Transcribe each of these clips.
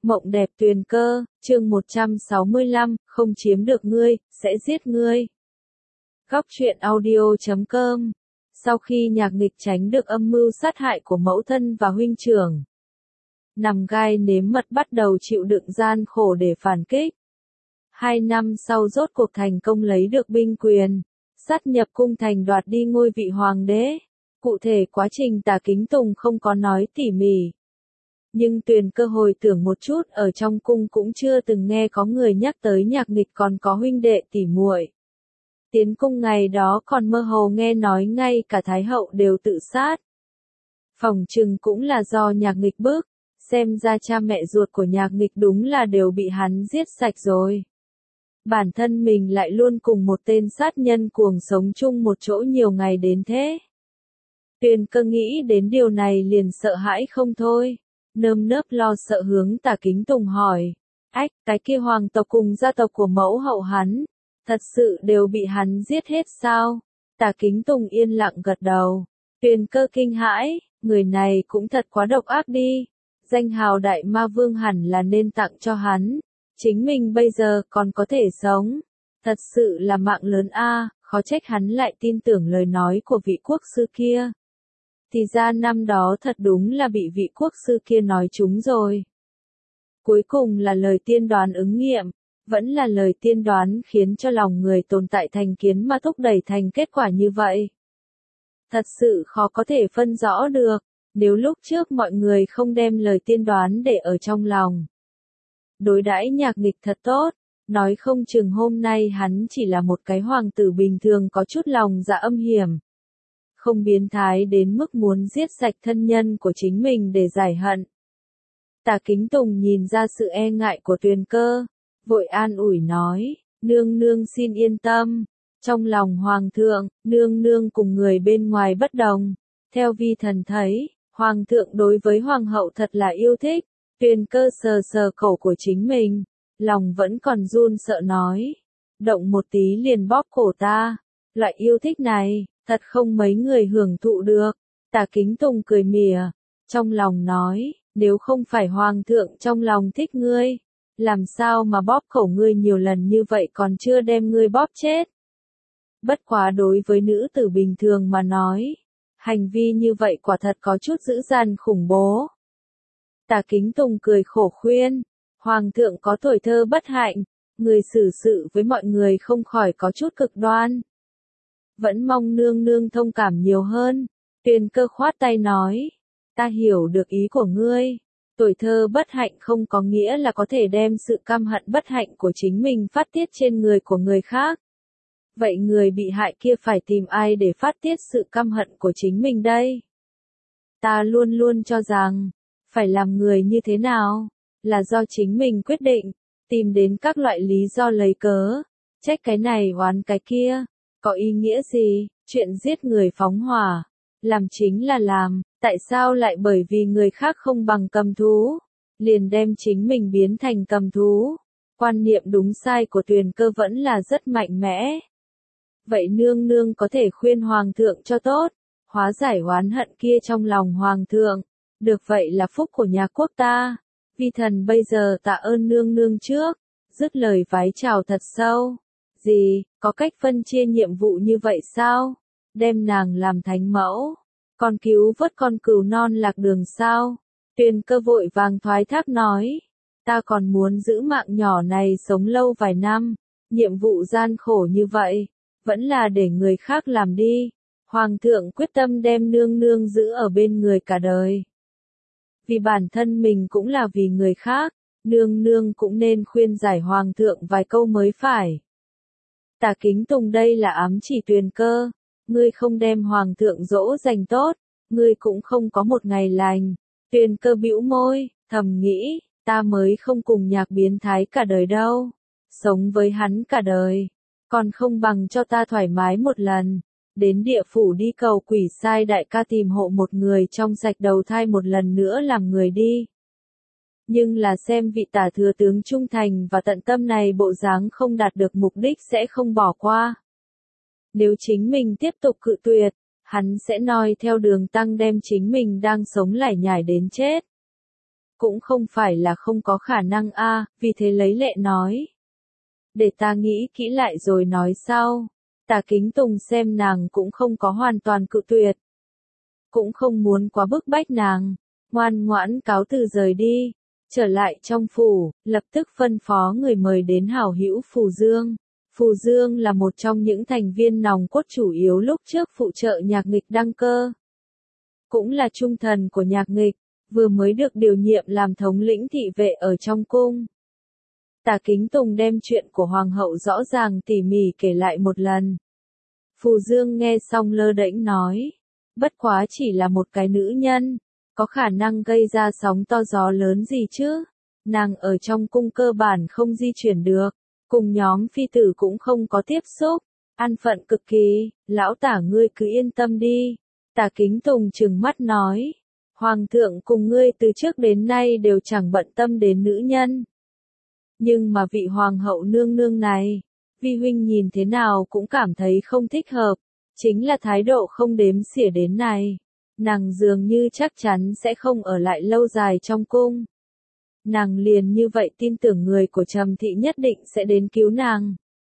Mộng đẹp Tuyền Cơ, chương 165, không chiếm được ngươi, sẽ giết ngươi. Góc truyện audio.com. Sau khi Nhạc Nghịch tránh được âm mưu sát hại của mẫu thân và huynh trưởng, nằm gai nếm mật bắt đầu chịu đựng gian khổ để phản kích. 2 năm sau rốt cuộc thành công lấy được binh quyền, sát nhập cung thành đoạt đi ngôi vị hoàng đế. Cụ thể quá trình Tả Kính Tùng không có nói tỉ mỉ. Nhưng Tuyền Cơ hồi tưởng một chút, ở trong cung cũng chưa từng nghe có người nhắc tới Nhạc Nghịch còn có huynh đệ tỉ muội. Tiến cung ngày đó còn mơ hồ nghe nói ngay cả Thái hậu đều tự sát. Phỏng chừng cũng là do Nhạc Nghịch bức, xem ra cha mẹ ruột của Nhạc Nghịch đúng là đều bị hắn giết sạch rồi. Bản thân mình lại luôn cùng một tên sát nhân cuồng sống chung một chỗ nhiều ngày đến thế. Tuyền Cơ nghĩ đến điều này liền sợ hãi không thôi, nơm nớp lo sợ hướng Tả Kính Tùng hỏi. Ách, cái kia hoàng tộc cùng gia tộc của mẫu hậu hắn, thật sự đều bị hắn giết hết sao? Tả Kính Tùng yên lặng gật đầu. Tuyền Cơ kinh hãi, người này cũng thật quá độc ác đi. Danh hào đại ma vương hẳn là nên tặng cho hắn. Chính mình bây giờ còn có thể sống. Thật sự là mạng lớn a, khó trách hắn lại tin tưởng lời nói của vị quốc sư kia. Thì ra năm đó thật đúng là bị vị quốc sư kia nói trúng rồi. Cuối cùng là lời tiên đoán ứng nghiệm, vẫn là lời tiên đoán khiến cho lòng người tồn tại thành kiến mà thúc đẩy thành kết quả như vậy. Thật sự khó có thể phân rõ được, nếu lúc trước mọi người không đem lời tiên đoán để ở trong lòng. Đối đãi Nhạc Nghịch thật tốt, nói không chừng hôm nay hắn chỉ là một cái hoàng tử bình thường có chút lòng dạ âm hiểm. Không biến thái đến mức muốn giết sạch thân nhân của chính mình để giải hận. Tả Kính Tùng nhìn ra sự e ngại của Tuyền Cơ, vội an ủi nói, nương nương xin yên tâm, trong lòng hoàng thượng, nương nương cùng người bên ngoài bất đồng. Theo vi thần thấy, hoàng thượng đối với hoàng hậu thật là yêu thích. Tuyền Cơ sờ sờ cổ của chính mình, lòng vẫn còn run sợ nói, động một tí liền bóp cổ ta, loại yêu thích này, thật không mấy người hưởng thụ được. Tả Kính Tùng cười mỉa, trong lòng nói, nếu không phải hoàng thượng trong lòng thích ngươi, làm sao mà bóp cổ ngươi nhiều lần như vậy còn chưa đem ngươi bóp chết. Bất quá đối với nữ tử bình thường mà nói, hành vi như vậy quả thật có chút dữ dằn khủng bố. Tả Kính Tùng cười khổ khuyên, hoàng thượng có tuổi thơ bất hạnh, người xử sự với mọi người không khỏi có chút cực đoan. Vẫn mong nương nương thông cảm nhiều hơn. Tuyền Cơ khoát tay nói, ta hiểu được ý của ngươi, tuổi thơ bất hạnh không có nghĩa là có thể đem sự căm hận bất hạnh của chính mình phát tiết trên người của người khác. Vậy người bị hại kia phải tìm ai để phát tiết sự căm hận của chính mình đây? Ta luôn luôn cho rằng, phải làm người như thế nào, là do chính mình quyết định, tìm đến các loại lý do lấy cớ, trách cái này oán cái kia, có ý nghĩa gì, chuyện giết người phóng hỏa, làm chính là làm, tại sao lại bởi vì người khác không bằng cầm thú, liền đem chính mình biến thành cầm thú. Quan niệm đúng sai của Tuyền Cơ vẫn là rất mạnh mẽ. Vậy nương nương có thể khuyên hoàng thượng cho tốt, hóa giải oán hận kia trong lòng hoàng thượng. Được vậy là phúc của nhà quốc ta. Vi thần bây giờ tạ ơn nương nương trước. Dứt lời vái chào thật sâu. Gì, có cách phân chia nhiệm vụ như vậy sao? Đem nàng làm thánh mẫu. Còn cứu vớt con cừu non lạc đường sao? Tuyền Cơ vội vàng thoái thác nói. Ta còn muốn giữ mạng nhỏ này sống lâu vài năm. Nhiệm vụ gian khổ như vậy, vẫn là để người khác làm đi. Hoàng thượng quyết tâm đem nương nương giữ ở bên người cả đời. Vì bản thân mình cũng là vì người khác, nương nương cũng nên khuyên giải hoàng thượng vài câu mới phải. Tả Kính Tùng đây là ám chỉ Tuyền Cơ, ngươi không đem hoàng thượng dỗ dành tốt, ngươi cũng không có một ngày lành. Tuyền Cơ bĩu môi, thầm nghĩ, ta mới không cùng Nhạc biến thái cả đời đâu, sống với hắn cả đời, còn không bằng cho ta thoải mái một lần. Đến địa phủ đi cầu quỷ sai đại ca tìm hộ một người trong sạch đầu thai một lần nữa làm người đi. Nhưng là xem vị Tả thừa tướng trung thành và tận tâm này bộ dáng không đạt được mục đích sẽ không bỏ qua. Nếu chính mình tiếp tục cự tuyệt, hắn sẽ noi theo đường tăng đem chính mình đang sống lải nhải đến chết. cũng không phải là không có khả năng a, vì thế lấy lệ nói. Để ta nghĩ kỹ lại rồi nói sau. Tả Kính Tùng xem nàng cũng không có hoàn toàn cự tuyệt. Cũng không muốn quá bức bách nàng, ngoan ngoãn cáo từ rời đi. Trở lại trong phủ, lập tức phân phó người mời đến hảo hữu Phù Dương. Phù Dương là một trong những thành viên nòng cốt chủ yếu lúc trước phụ trợ Nhạc Nghịch đăng cơ. Cũng là trung thần của Nhạc Nghịch, vừa mới được điều nhiệm làm thống lĩnh thị vệ ở trong cung. Tả Kính Tùng đem chuyện của Hoàng hậu rõ ràng tỉ mỉ kể lại một lần. Phù Dương nghe xong lơ đễnh nói, bất quá chỉ là một cái nữ nhân, có khả năng gây ra sóng to gió lớn gì chứ? Nàng ở trong cung cơ bản không di chuyển được, cùng nhóm phi tử cũng không có tiếp xúc, an phận cực kỳ, lão tả ngươi cứ yên tâm đi. Tả Kính Tùng trừng mắt nói, Hoàng thượng cùng ngươi từ trước đến nay đều chẳng bận tâm đến nữ nhân. Nhưng mà vị Hoàng hậu nương nương này, vi huynh nhìn thế nào cũng cảm thấy không thích hợp, chính là thái độ không đếm xỉa đến này. Nàng dường như chắc chắn sẽ không ở lại lâu dài trong cung. Nàng liền như vậy tin tưởng người của Trầm thị nhất định sẽ đến cứu nàng.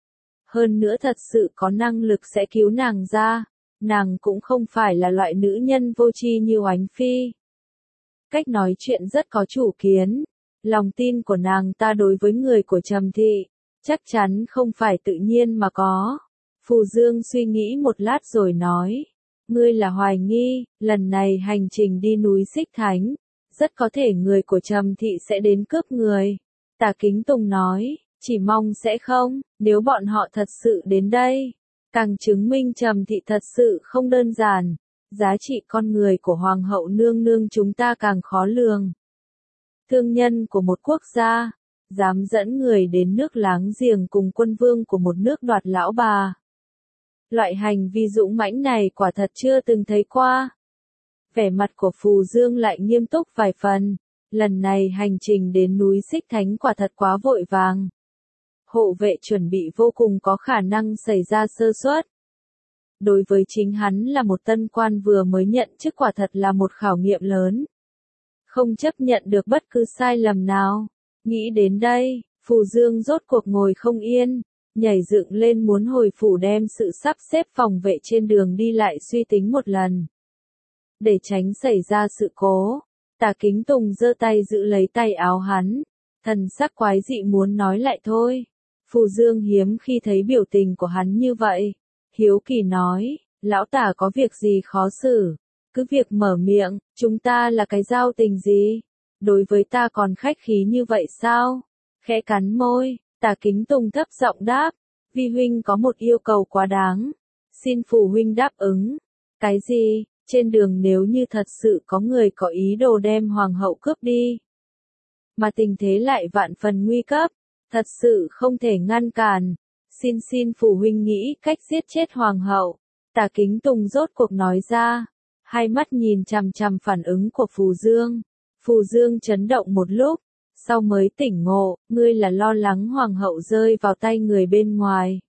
Hơn nữa thật sự có năng lực sẽ cứu nàng ra, nàng cũng không phải là loại nữ nhân vô tri như Oánh Phi. Cách nói chuyện rất có chủ kiến, lòng tin của nàng ta đối với người của Trầm thị, chắc chắn không phải tự nhiên mà có. Phù Dương suy nghĩ một lát rồi nói, ngươi là hoài nghi, lần này hành trình đi núi Xích Thánh, rất có thể người của Trầm thị sẽ đến cướp người. Tả Kính Tùng nói, chỉ mong sẽ không, nếu bọn họ thật sự đến đây, càng chứng minh Trầm thị thật sự không đơn giản, giá trị con người của Hoàng hậu nương nương chúng ta càng khó lường. Thương nhân của một quốc gia, dám dẫn người đến nước láng giềng cùng quân vương của một nước đoạt lão bà. Loại hành vi dũng mãnh này quả thật chưa từng thấy qua. Vẻ mặt của Phù Dương lại nghiêm túc vài phần, lần này hành trình đến núi Xích Thánh quả thật quá vội vàng. Hộ vệ chuẩn bị vô cùng có khả năng xảy ra sơ suất. Đối với chính hắn là một tân quan vừa mới nhận chức quả thật là một khảo nghiệm lớn. Không chấp nhận được bất cứ sai lầm nào. Nghĩ đến đây, Phù Dương rốt cuộc ngồi không yên, nhảy dựng lên muốn hồi phủ đem sự sắp xếp phòng vệ trên đường đi lại suy tính một lần. Để tránh xảy ra sự cố, Tả Kính Tùng giơ tay giữ lấy tay áo hắn, thần sắc quái dị muốn nói lại thôi. Phù Dương hiếm khi thấy biểu tình của hắn như vậy, hiếu kỳ nói, lão tả có việc gì khó xử, cứ việc mở miệng, chúng ta là cái giao tình gì, đối với ta còn khách khí như vậy sao? Khẽ cắn môi, Tả Kính Tùng thấp giọng đáp, vi huynh có một yêu cầu quá đáng, xin Phù huynh đáp ứng. Cái gì? Trên đường nếu như thật sự có người có ý đồ đem Hoàng hậu cướp đi, mà tình thế lại vạn phần nguy cấp, thật sự không thể ngăn cản, xin Phù huynh nghĩ cách giết chết Hoàng hậu. Tả Kính Tùng rốt cuộc nói ra, hai mắt nhìn chằm chằm phản ứng của Phù Dương. Phù Dương chấn động một lúc, sau mới tỉnh ngộ, ngươi là lo lắng Hoàng hậu rơi vào tay người bên ngoài,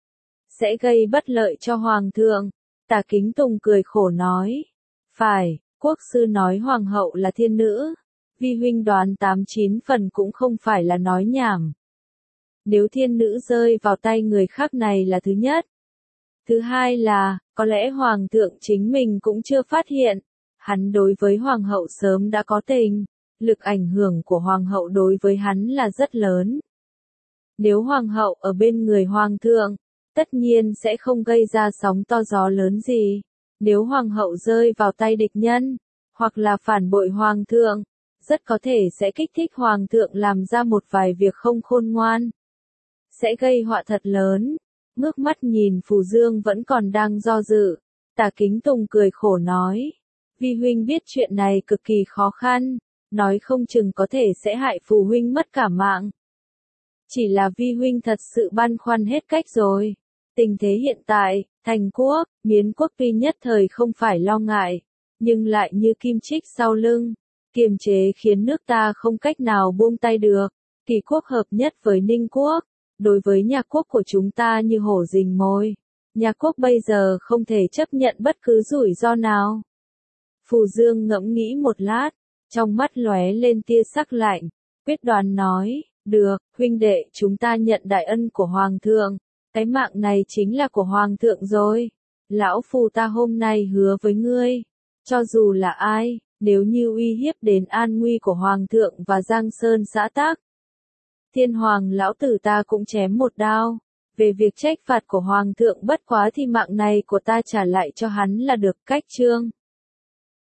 sẽ gây bất lợi cho Hoàng thượng. Tả Kính Tùng cười khổ nói, phải, quốc sư nói Hoàng hậu là thiên nữ, vi huynh đoán 89 phần cũng không phải là nói nhảm. Nếu thiên nữ rơi vào tay người khác này là thứ nhất. Thứ hai là, có lẽ Hoàng thượng chính mình cũng chưa phát hiện, hắn đối với Hoàng hậu sớm đã có tình, lực ảnh hưởng của Hoàng hậu đối với hắn là rất lớn. Nếu Hoàng hậu ở bên người Hoàng thượng, tất nhiên sẽ không gây ra sóng to gió lớn gì. Nếu Hoàng hậu rơi vào tay địch nhân, hoặc là phản bội Hoàng thượng, rất có thể sẽ kích thích Hoàng thượng làm ra một vài việc không khôn ngoan. Sẽ gây họa thật lớn. Ngước mắt nhìn Phù Dương vẫn còn đang do dự. Tả Kính Tùng cười khổ nói, vi huynh biết chuyện này cực kỳ khó khăn, nói không chừng có thể sẽ hại Phù huynh mất cả mạng. Chỉ là vi huynh thật sự băn khoăn hết cách rồi. Tình thế hiện tại, Thành quốc, Miến quốc tuy nhất thời không phải lo ngại, nhưng lại như kim chích sau lưng, kiềm chế khiến nước ta không cách nào buông tay được. Kỳ quốc hợp nhất với Ninh quốc, đối với nhà quốc của chúng ta như hổ rình mồi. Nhà quốc bây giờ không thể chấp nhận bất cứ rủi ro nào. Phù Dương ngẫm nghĩ một lát, Trong mắt lóe lên tia sắc lạnh, quyết đoán nói, được, huynh đệ, chúng ta nhận đại ân của Hoàng thượng, cái mạng này chính là của Hoàng thượng rồi. Lão Phu ta hôm nay hứa với ngươi, cho dù là ai, nếu như uy hiếp đến an nguy của Hoàng thượng và Giang Sơn xã tắc, Thiên Hoàng lão tử ta cũng chém một đao. Về việc trách phạt của Hoàng thượng bất quá thì mạng này của ta trả lại cho hắn là được. Cách chương